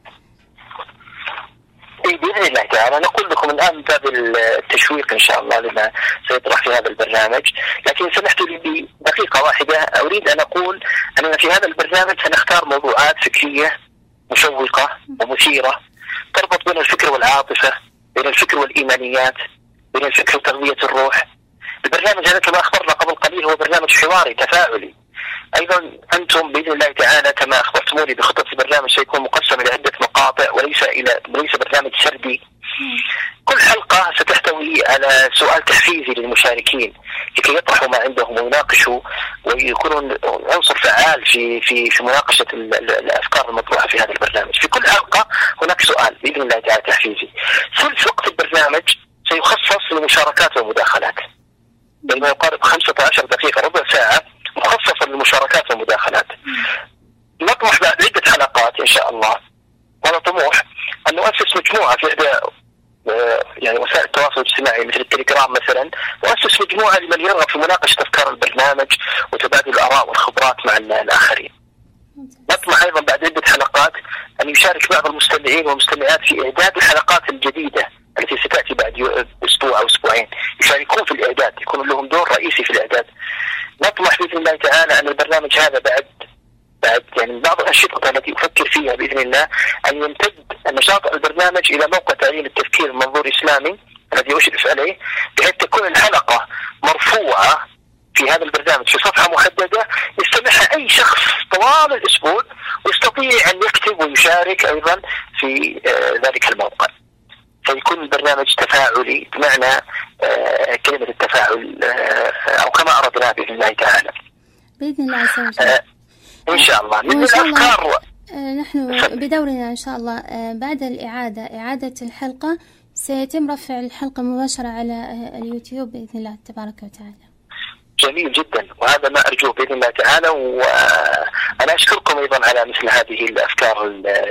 بإذن الله تعالى نقول لكم الآن باب التشويق إن شاء الله لما سيطرح في هذا البرنامج، لكن سمحتوا لي بدقيقة واحدة أريد أن أقول أننا في هذا البرنامج سنختار موضوعات فكرية مشوقة ومثيرة تربط بين الفكر والعاطفة، بين الفكر والإيمانيات، بين الفكر وتغذية الروح. البرنامج هذا كما أخبرنا قبل قليل هو برنامج حواري تفاعلي. أيضا أنتم بإذن الله تعالى كما أخبرتموني بخطة البرنامج سيكون مقسم إلى عدة مقاطع وليس إلى وليس برنامج سردي. كل حلقة ستحتوي على سؤال تحفيزي للمشاركين لكي يطرحوا ما عندهم ويناقشوا ويكونون عنصر فعال في في في مناقشة الأفكار المطروحة في هذا البرنامج. في كل حلقة هناك سؤال بإذن الله تعالى تحفيزي. ثلث وقت البرنامج سيخصص للمشاركات والمداخلات، بما يقارب خمسة عشر دقيقة ربع ساعة مخصصة للمشاركات والمداخلات. نطمح بعد عدة حلقات إن شاء الله، وهذا طموح، أن نؤسس مجموعة في إحدى يعني وسائل التواصل الاجتماعي مثل التليجرام مثلا، نؤسس مجموعة لمن يرغب في مناقشة أفكار البرنامج وتبادل الآراء والخبرات مع الآخرين. نطمح أيضا بعد عدة حلقات أن يشارك بعض المستمعين والمستمعات في إعداد الحلقات الجديدة التي ستأتي بعد أسبوع أو أسبوعين، يشاركون في الإعداد، يكون لهم دور رئيسي في الإعداد. نطمح بإذن الله تعالى أن البرنامج هذا بعد بعد يعني بعض الأنشطة التي أفكر فيها بإذن الله أن يمتد نشاط البرنامج إلى موقع تعليم التفكير من منظور إسلامي الذي أشرف عليه، بحيث تكون الحلقة مرفوعة في هذا البرنامج في صفحة محددة يستمعها أي شخص طوال الأسبوع ويستطيع أن يكتب ويشارك أيضا في ذلك الموقع. فيكون البرنامج تفاعلي بمعنى آه كلمة التفاعل آه أو كما أردنا بإذن الله تعالى بإذن الله عز وجل. آه إن شاء الله من الأفكار. آه نحن بدورنا إن شاء الله آه بعد الإعادة إعادة الحلقة سيتم رفع الحلقة مباشرة على آه اليوتيوب بإذن الله تبارك وتعالى. جميل جدا، وهذا ما أرجوه بإذن الله تعالى، وأنا أشكركم أيضا على مثل هذه الأفكار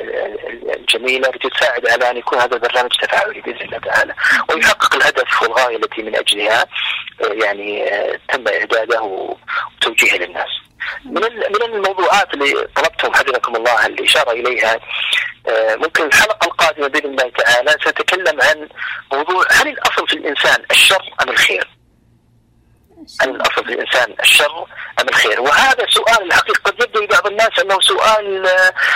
الجميلة التي تساعد على أن يكون هذا البرنامج تفاعلي بإذن الله تعالى ويحقق الهدف والغاية التي من أجلها يعني تم إعداده وتوجيهه للناس. من من الموضوعات اللي طلبتم حفظكم الله الإشارة إليها، ممكن الحلقة القادمة بإذن الله تعالى سنتكلم عن موضوع هل الأصل في الإنسان الشر أم الخير؟ هل الأصل في الإنسان الشر أم الخير؟ وهذا سؤال الحقيقة قد يبدو لبعض الناس أنه سؤال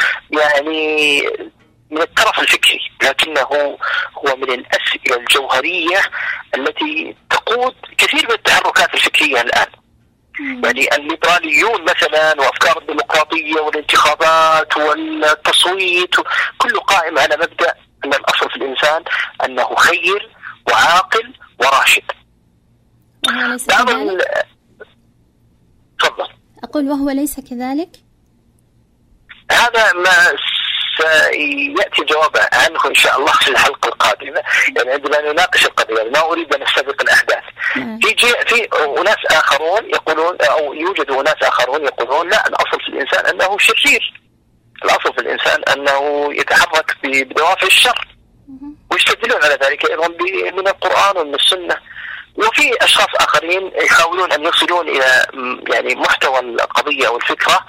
يعني من الطرف الفكري، لكنه هو من الأسئلة الجوهرية التي تقود كثير من التحركات الفكرية الآن. يعني الليبراليون مثلا وأفكار الديمقراطية والانتخابات والتصويت كله قائم على مبدأ أن الأصل في الإنسان أنه خير وعاقل وراشد. وهو ليس كذلك؟ تفضل. أقول وهو ليس كذلك؟ هذا ما سيأتي الجواب عنه إن شاء الله في الحلقة القادمة، يعني عندما نناقش القضية. ما أريد أن أستبق الأحداث. في في أناس آخرون يقولون، أو يوجد أناس آخرون يقولون لا، الأصل في الإنسان أنه شرير، الأصل في الإنسان أنه يتحرك بدوافع الشر، ويستدلون على ذلك أيضا من القرآن ومن السنة. وفي أشخاص آخرين يحاولون أن يصلون إلى يعني محتوى القضية والفكرة،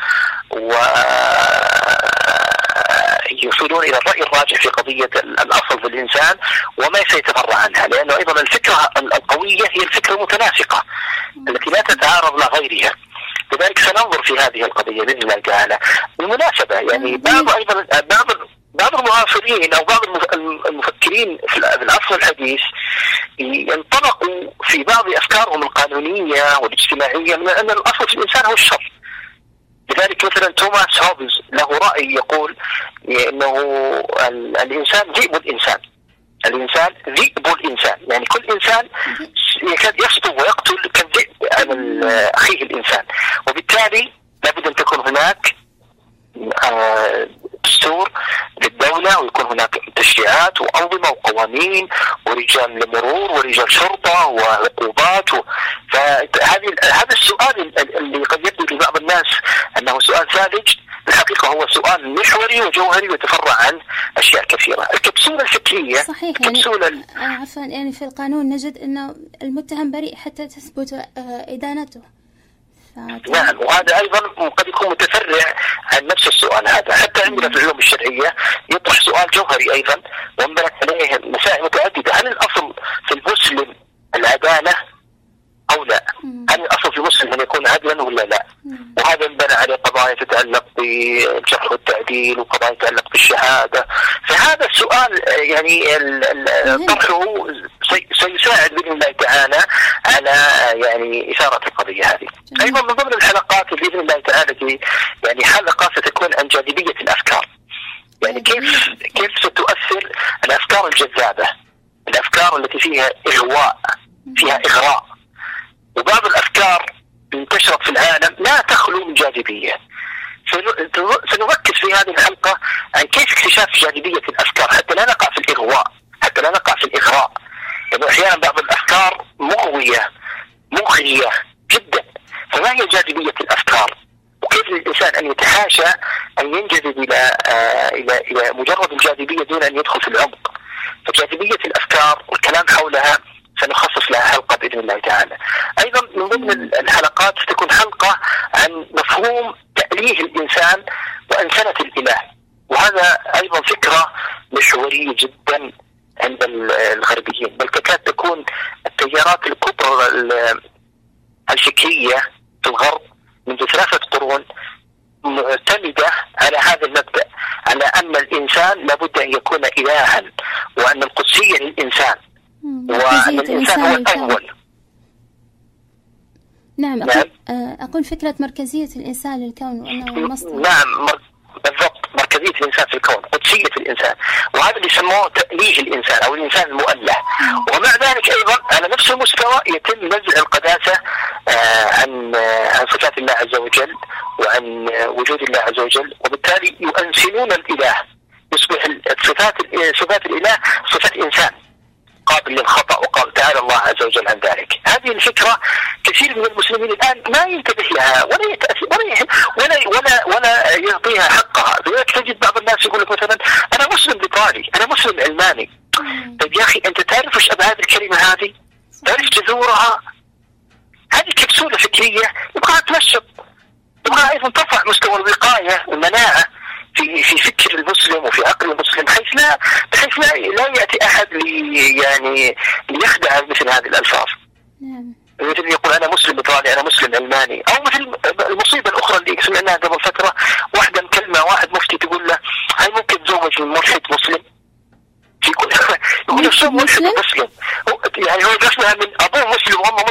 ويصلون إلى الرأي الراجح في قضية الأصل في الإنسان وما سيتفرع عنها، لأنه أيضا الفكرة القوية هي الفكرة المتناسقة التي لا تتعارض مع غيرها. لذلك سننظر في هذه القضية بإذن الله تعالى. بالمناسبة يعني بعض أيضا بعض بعض المعاصرين أو بعض المفكرين في العصر الحديث ينطلقوا في بعض أفكارهم القانونية والاجتماعية من أن الأصل في الإنسان هو الشر. لذلك مثلا توماس هوبز له رأي يقول أنه الإنسان ذئب الإنسان، الإنسان ذئب الإنسان، يعني كل إنسان يكاد يسطو ويقتل كالذئب عن أخيه الإنسان، وبالتالي لابد أن تكون هناك دستور للدولة، ويكون هناك تشريعات وأنظمة وقوانين ورجال مرور ورجال شرطة وعقوبات. فهذه هذا السؤال اللي قد يبدو لبعض الناس أنه سؤال ساذج، الحقيقة هو سؤال محوري وجوهري ويتفرع عن أشياء كثيرة. الكبسولة الفكرية صحيح، الكبسولة يعني عفوا يعني في القانون نجد أنه المتهم بريء حتى تثبت إدانته. نعم، وهذا أيضا قد يكون متفرع عن نفس السؤال هذا. حتى عندنا في العلوم الشرعية يطرح سؤال جوهري أيضا وانبنت عليه مسائل متعددة: هل الأصل في المسلم العدالة أو لا؟ هل الأصل في المسلم أن يكون عدلا ولا لا؟ وهذا انبنى عليه قضايا تتعلق بالجرح والتعديل وقضايا تتعلق بالشهادة. فهذا السؤال يعني طرحه سيساعد بإذن الله تعالى على يعني إثارة القضية هذه. أيضا من ضمن الحلقات بإذن الله تعالى يعني حلقة ستكون عن جاذبية الأفكار، يعني كيف كيف ستؤثر الأفكار الجذابة، الأفكار التي فيها إغواء، فيها إغراء. وبعض الأفكار انتشرت في العالم لا تخلو من جاذبية. سنركز في هذه الحلقة عن كيف اكتشاف جاذبية الأفكار حتى لا نقع في الإغواء، حتى لا نقع في الإغراء. يعني أحيانا بعض الأفكار مغوية مغرية جدا. فما هي جاذبية الأفكار؟ وكيف للإنسان أن يتحاشى أن ينجذب إلى آه إلى إلى مجرد الجاذبية دون أن يدخل في العمق؟ فجاذبية الأفكار والكلام حولها سنخصص لها حلقة بإذن الله تعالى. أيضا من ضمن الحلقات ستكون حلقة عن مفهوم تأليه الإنسان وأنسنة الإله، وهذا أيضا فكرة محورية جدا عند الغربيين، بل تكاد تكون التيارات الكبرى الفكرية في الغرب منذ ثلاثة قرون معتمدة على هذا المبدأ، على أن الإنسان لابد أن يكون إلها، وأن القدسية للإنسان، وأن الإنسان هو الأول. نعم, نعم. أقول, أقول فكرة مركزية الإنسان للكون وأنه المصدر. نعم بالضبط، مركزية الإنسان في الكون، قدسية الإنسان، وهذا اللي يسموه تأليه الإنسان أو الإنسان المؤله. ومع ذلك أيضا على نفس المستوى يتم نزع القداسة عن عن صفات الله عز وجل وعن وجود الله عز وجل، وبالتالي يؤنسنون الإله، يصبح صفات صفات الإله صفات إنسان قابل للخطأ، وقال تعالى الله عز وجل عن ذلك. هذه الفكرة كثير من المسلمين الآن ما ينتبه لها ولا يتأثر ولا ولا ولا, ولا يعطيها حقها. لذلك تجد بعض الناس يقول لك مثلا أنا مسلم ليبرالي، أنا مسلم علماني. طيب يا أخي أنت تعرف إيش أبعاد الكلمة هذه؟ تعرف جذورها؟ هذه كبسولة فكرية يبغى تنشط، يبغى أيضا ترفع مستوى الوقاية والمناعة في في فكر المسلم وفي عقل المسلم، بحيث لا بحيث لا لا يأتي أحد لي يعني ليخدع مثل هذه الألفاظ. نعم. مثل يقول أنا مسلم ليبرالي، أنا مسلم علماني، أو مثل المصيبة الأخرى اللي سمعناها قبل فترة، واحدة مكلمة واحد مفتي تقول له هل ممكن تزوج من ملحد مسلم؟ يقول يقول الشاب ملحد مسلم، يعني هو قسمها من أبوه مسلم وأمه مسلم بس هو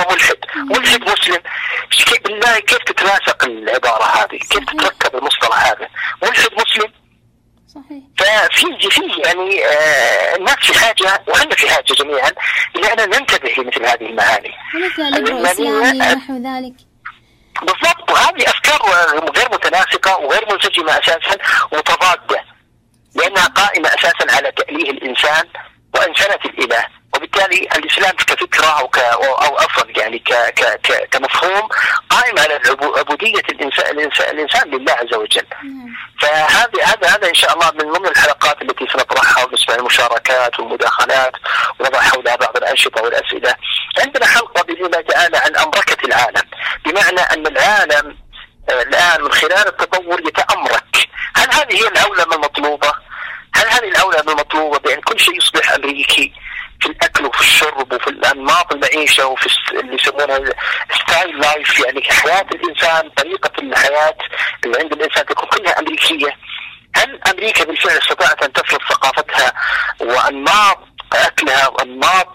ملحد، ملحد مسلم. بالله كيف تتناسق العبارة هذه؟ كيف تتركب المصطلح هذا؟ ملحد مسلم. صحيح. ففي فيه يعني آه الناس في حاجة وأنا في حاجة جميعا إلى أن ننتبه لمثل هذه المعاني. المعاني نحو ذلك. بالضبط. وهذه أفكار غير متناسقة وغير منسجمة أساسا ومتضادة، لأنها قائمة أساسا على تأليه الإنسان وأنسنة الإله، وبالتالي الإسلام كفكرة أو ك أو أفضل يعني ك ك ك كمفهوم قائم على عبودية الإنسان الإنسان, الإنسان لله عز وجل. فهذا هذا هذا إن شاء الله من ضمن الحلقات التي سنطرحها ونسمع المشاركات والمداخلات ونضع حولها بعض الأنشطة والأسئلة. عندنا حلقة بإذن الله تعالى عن أمركة العالم، بمعنى أن العالم الآن من خلال التطور يتأمرك. هل هذه هي العولمة المطلوبة؟ هل هذه العولمة المطلوبة بأن كل شيء يصبح أمريكي في الأكل وفي الشرب وفي الأنماط المعيشة وفي اللي يسمونها ستايل لايف، يعني حياة الإنسان، طريقة الحياة اللي عند الإنسان تكون كلها أمريكية؟ هل أمريكا بالفعل استطاعت أن تفرض ثقافتها وأنماط أكلها وأنماط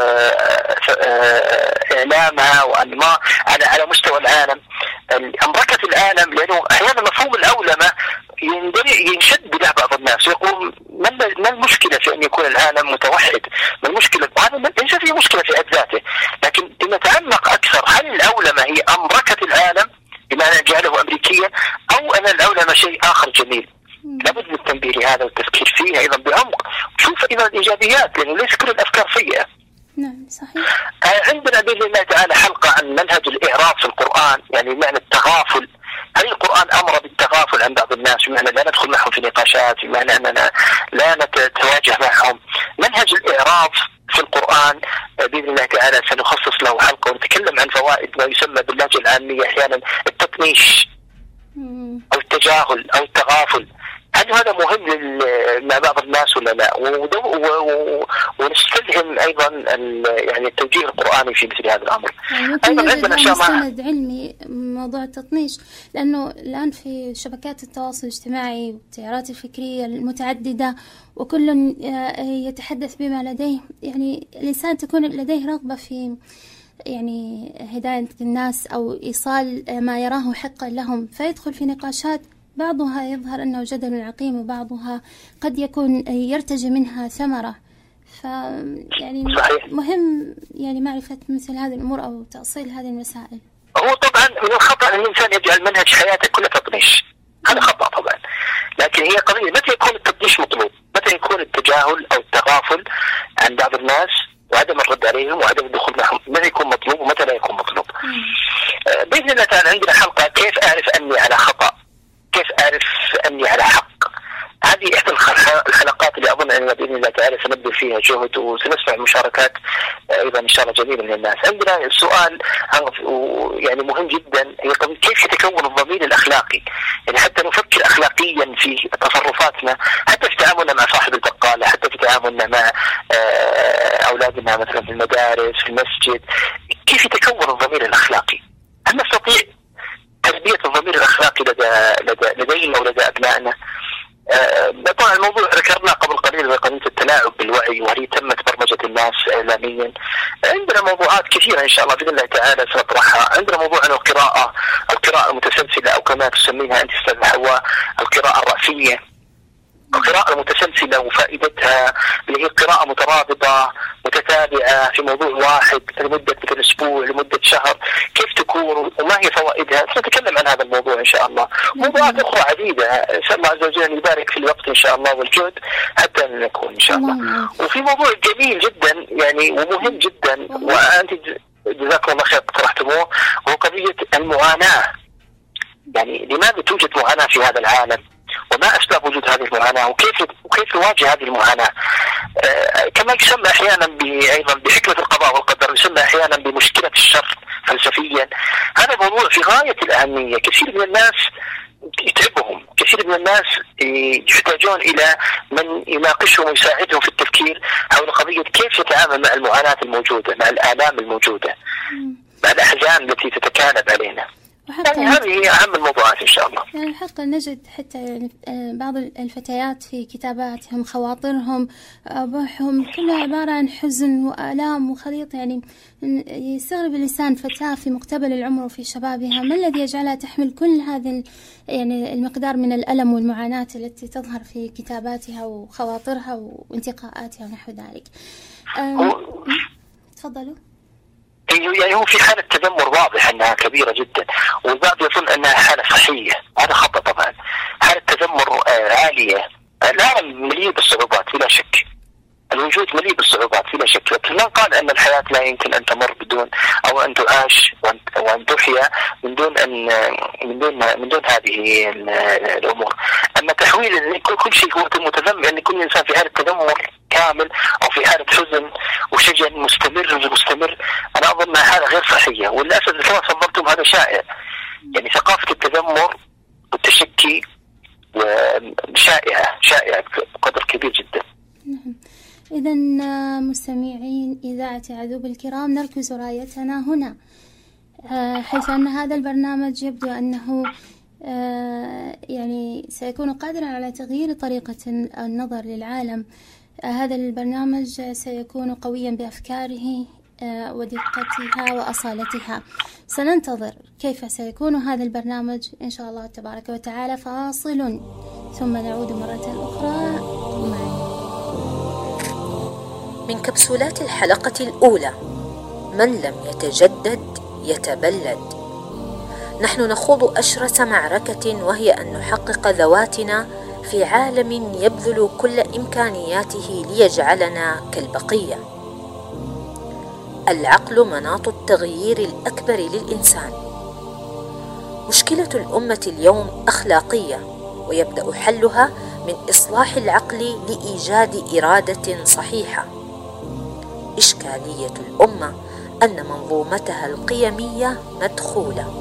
إعلامها وأنماط على على مستوى العالم؟ أمركة العالم، لأنه أحيانا مفهوم الأولمة ينشد بلا بعض الناس يقول ما المشكلة في أن يكون العالم متوحد؟ ما المشكلة؟ وهذا ليس فيه مشكلة في حد ذاته، لكن لنتعمق أكثر. هل الأولمة هي أمركة العالم بمعنى جعله أمريكيا، أو أن الأولمة شيء آخر جميل؟ لابد من التنبيه لهذا والتفكير فيه أيضا بعمق، شوف أيضا الإيجابيات، لأنه ليس كل الأفكار سيئة. نعم صحيح. عندنا بإذن الله تعالى حلقة عن منهج الإعراض في القرآن، يعني معنى التغافل. هل القرآن أمر بالتغافل عن بعض الناس بمعنى لا ندخل معهم في نقاشات، بمعنى أننا لا نتواجه معهم؟ منهج الإعراض في القرآن بإذن الله تعالى سنخصص له حلقة ونتكلم عن فوائد ما يسمى باللهجة العامية أحيانا التطنيش أو التجاهل أو التغافل. هل هذا مهم مع بعض الناس ولا لا؟ ونستلهم أيضا يعني التوجيه القرآني في مثل هذا الأمر. أيضا عندنا مستند علمي موضوع التطنيش، لأنه الآن في شبكات التواصل الاجتماعي والتيارات الفكرية المتعددة وكل يتحدث بما لديه، يعني الإنسان تكون لديه رغبة في يعني هداية الناس أو إيصال ما يراه حقا لهم، فيدخل في نقاشات بعضها يظهر أنه جدل عقيم وبعضها قد يكون يرتجي منها ثمرة. ف يعني مهم يعني معرفة مثل هذه الأمور أو تأصيل هذه المسائل. هو طبعا من الخطأ أن الإنسان يجعل منهج حياته كله تطنيش، هذا خطأ طبعا. لكن هي قضية متى يكون التطنيش مطلوب؟ متى يكون التجاهل أو التغافل عن بعض الناس وعدم الرد عليهم وعدم الدخول معهم متى يكون مطلوب ومتى لا يكون مطلوب؟ آه بإذن الله تعالى عندنا حلقة كيف أعرف أني على خطأ، كيف أعرف أني على حق. هذه إحدى الحلقات اللي أظن أن بإذن الله تعالى سنبذل فيها جهد وسنسمع مشاركات أيضا إن شاء الله جميلة من الناس. عندنا سؤال يعني مهم جدا، هي قضية كيف يتكون الضمير الأخلاقي، يعني حتى نفكر أخلاقيا في تصرفاتنا، حتى في تعاملنا مع صاحب البقالة، حتى في تعاملنا مع أولادنا مثلا في المدارس في المسجد. كيف يتكون الضمير الأخلاقي؟ هل نستطيع تربية الضمير الأخلاقي لدى لدى لدينا ولدى أبنائنا؟ آه طبعا الموضوع ذكرناه قبل قليل، قضية التلاعب بالوعي وهي تمت برمجة الناس إعلاميا. عندنا موضوعات كثيرة إن شاء الله بإذن الله تعالى سنطرحها. عندنا موضوع عن القراءة، القراءة المتسلسلة أو كما تسميها أنت أستاذ حواء القراءة الرأسية. القراءة المتسلسلة وفائدتها اللي هي قراءة مترابطة متتابعة في موضوع واحد لمدة مثل أسبوع لمدة شهر، كيف تكون وما هي فوائدها؟ سنتكلم عن هذا الموضوع إن شاء الله. موضوعات أخرى عديدة، أسأل الله عز وجل يبارك في الوقت إن شاء الله والجهد حتى نكون إن شاء الله. وفي موضوع جميل جدا يعني ومهم جدا وأنت جزاكم الله خير طرحتموه، وهو قضية المعاناة. يعني لماذا توجد معاناة في هذا العالم؟ وما أسباب وجود هذه المعاناة؟ وكيف وكيف نواجه هذه المعاناة؟ آه كما يسمى أحيانا أيضا بحكمة القضاء والقدر، يسمى أحيانا بمشكلة الشر فلسفيا. هذا موضوع في غاية الأهمية. كثير من الناس يتعبهم، كثير من الناس يحتاجون إلى من يناقشهم ويساعدهم في التفكير حول قضية كيف يتعامل مع المعاناة الموجودة، مع الآلام الموجودة، مع الأحزان التي تتكالب علينا. يعني هذه أهم الموضوعات إن شاء الله. يعني الحق نجد حتى يعني بعض الفتيات في كتاباتهم خواطرهم أبوحهم كلها عبارة عن حزن وآلام وخليط، يعني يستغرب الإنسان فتاة في مقتبل العمر وفي شبابها ما الذي يجعلها تحمل كل هذا يعني المقدار من الألم والمعاناة التي تظهر في كتاباتها وخواطرها وانتقاءاتها ونحو ذلك. تفضلوا. يعني هو في حالة تذمر واضح أنها كبيرة جدا، والبعض يظن أنها حالة صحية، هذا خطأ طبعا. حالة تذمر عالية. العالم مليء بالصعوبات بلا شك، الوجود مليء بالصعوبات بلا شك، لكن من قال أن الحياة لا يمكن أن تمر بدون أو أن تعاش وأن تحيا من دون أن من دون من دون هذه الأمور. أما تحويل كل شيء هو متذمر، أن كل إنسان في حالة تذمر كامل أو في حالة حزن وشجن مستمر مستمر، أنا أظن أنها حالة غير صحية، وللأسف كما صبرتم هذا شائع. يعني ثقافة التذمر والتشكي شائعة شائعة بقدر كبير جدا. نعم. إذا مستمعين إذاعة عذوب الكرام، نركز رايتنا هنا، حيث أن هذا البرنامج يبدو أنه يعني سيكون قادرا على تغيير طريقة النظر للعالم. هذا البرنامج سيكون قويا بأفكاره ودقتها وأصالتها. سننتظر كيف سيكون هذا البرنامج إن شاء الله تبارك وتعالى. فاصل ثم نعود مرة أخرى معنا. من كبسولات الحلقة الأولى: من لم يتجدد يتبلد. نحن نخوض أشرس معركة، وهي أن نحقق ذواتنا في عالم يبذل كل إمكانياته ليجعلنا كالبقية. العقل مناط التغيير الأكبر للإنسان. مشكلة الأمة اليوم أخلاقية، ويبدأ حلها من إصلاح العقل لإيجاد إرادة صحيحة. إشكالية الأمة أن منظومتها القيمية مدخولة.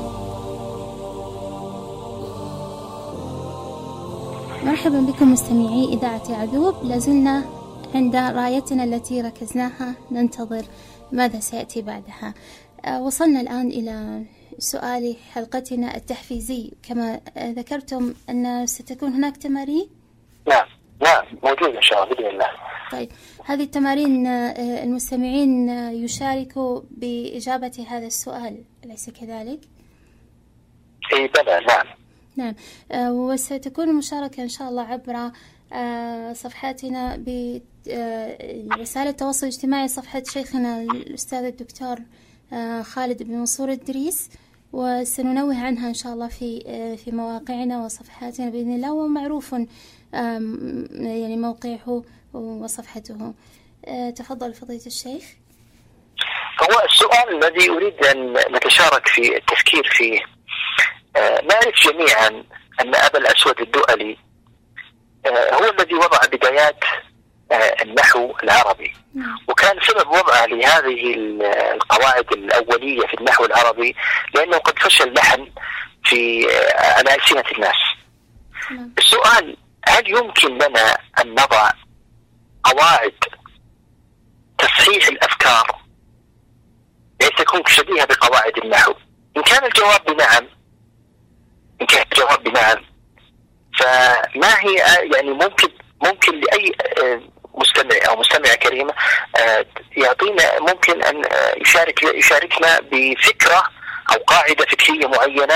مرحبا بكم مستمعي إذاعة عذوب، لازلنا عند رايتنا التي ركزناها، ننتظر ماذا سيأتي بعدها. وصلنا الآن إلى سؤال حلقتنا التحفيزي. كما ذكرتم أن ستكون هناك تمارين. نعم نعم موجودة إن شاء الله بإذن الله. طيب، هذه التمارين المستمعين يشاركوا بإجابة هذا السؤال، أليس كذلك؟ إيه بلى. نعم نعم. وستكون المشاركة إن شاء الله عبر صفحاتنا برسالة التواصل الاجتماعي، صفحة شيخنا الأستاذ الدكتور خالد بن منصور الدريس، وسننوه عنها إن شاء الله في في مواقعنا وصفحاتنا بإذن الله، ومعروف يعني موقعه وصفحته. تفضل فضيلة الشيخ. هو السؤال الذي أريد أن نتشارك في التفكير فيه، نعرف جميعا أن أبا الأسود الدؤلي هو الذي وضع بدايات النحو العربي، وكان سبب وضعه لهذه القواعد الأولية في النحو العربي لأنه قد فشل لحن في على ألسنة الناس. السؤال: هل يمكن لنا أن نضع قواعد تصحيح الأفكار بحيث تكون شبيهة بقواعد النحو؟ إن كان الجواب بنعم إن كان الجواب بنعم فما هي يعني ممكن ممكن لأي مستمع أو مستمعة كريمة يعطينا ممكن أن يشارك يشاركنا بفكرة أو قاعدة فكرية معينة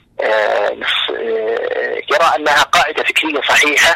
يرى أنها قاعدة فكرية صحيحة،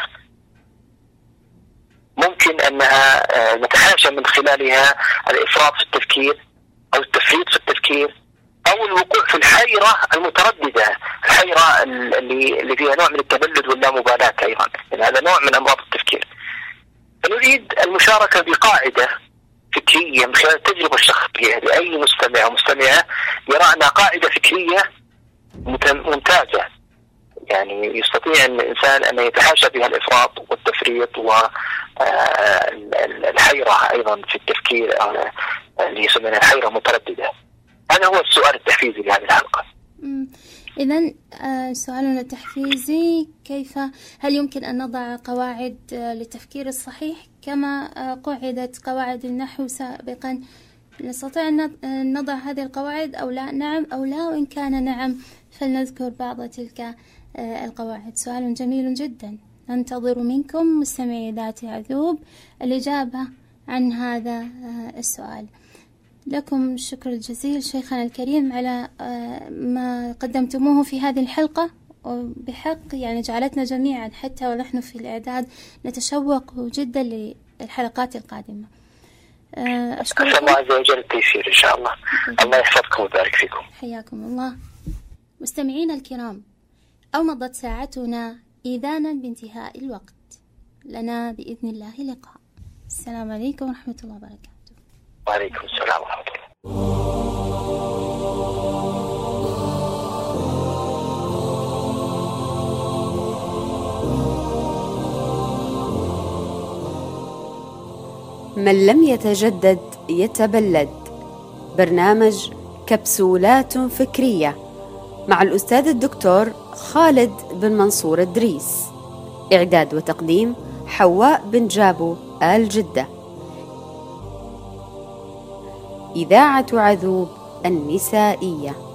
ممكن أنها نتحاشى من خلالها الإفراط في التفكير أو التفريط في التفكير أو الوقوع في الحيرة المترددة، الحيرة اللي اللي فيها نوع من التبلد واللامبالاة أيضا، يعني هذا نوع من أمراض التفكير. فنريد المشاركة بقاعدة فكرية من خلال التجربة الشخصية لأي مستمع أو مستمعة يرى أنها قاعدة فكرية ممتازة، يعني يستطيع الإنسان أن يتحاشى بها الإفراط والتفريط والحيرة أيضا في التفكير اللي يسمونها الحيرة مترددة. هذا هو السؤال التحفيزي لهذه الحلقة. إذن سؤالنا التحفيزي: كيف هل يمكن أن نضع قواعد للتفكير الصحيح كما قعدت قواعد النحو سابقا نستطيع أن نضع هذه القواعد أو لا؟ نعم أو لا، وإن كان نعم فلنذكر بعض تلك القواعد. سؤال جميل جدا، ننتظر منكم مستمعي إذاعة عذوب الإجابة عن هذا السؤال. لكم الشكر الجزيل شيخنا الكريم على ما قدمتموه في هذه الحلقة، وبحق يعني جعلتنا جميعا حتى ونحن في الإعداد نتشوق جدا للحلقات القادمة. أشكركم. أسأل الله عز وجل التيسير إن شاء الله. الله يحفظكم ويبارك فيكم. حياكم الله. مستمعينا الكرام، أمضت ساعتنا إذانا بانتهاء الوقت، لنا بإذن الله لقاء. السلام عليكم ورحمة الله وبركاته. وعليكم السلام ورحمة الله. من لم يتجدد يتبلد، برنامج كبسولات فكرية مع الأستاذ الدكتور خالد بن منصور الدريس. إعداد وتقديم حواء بن جابو آل جدة. إذاعة عذوب النسائية.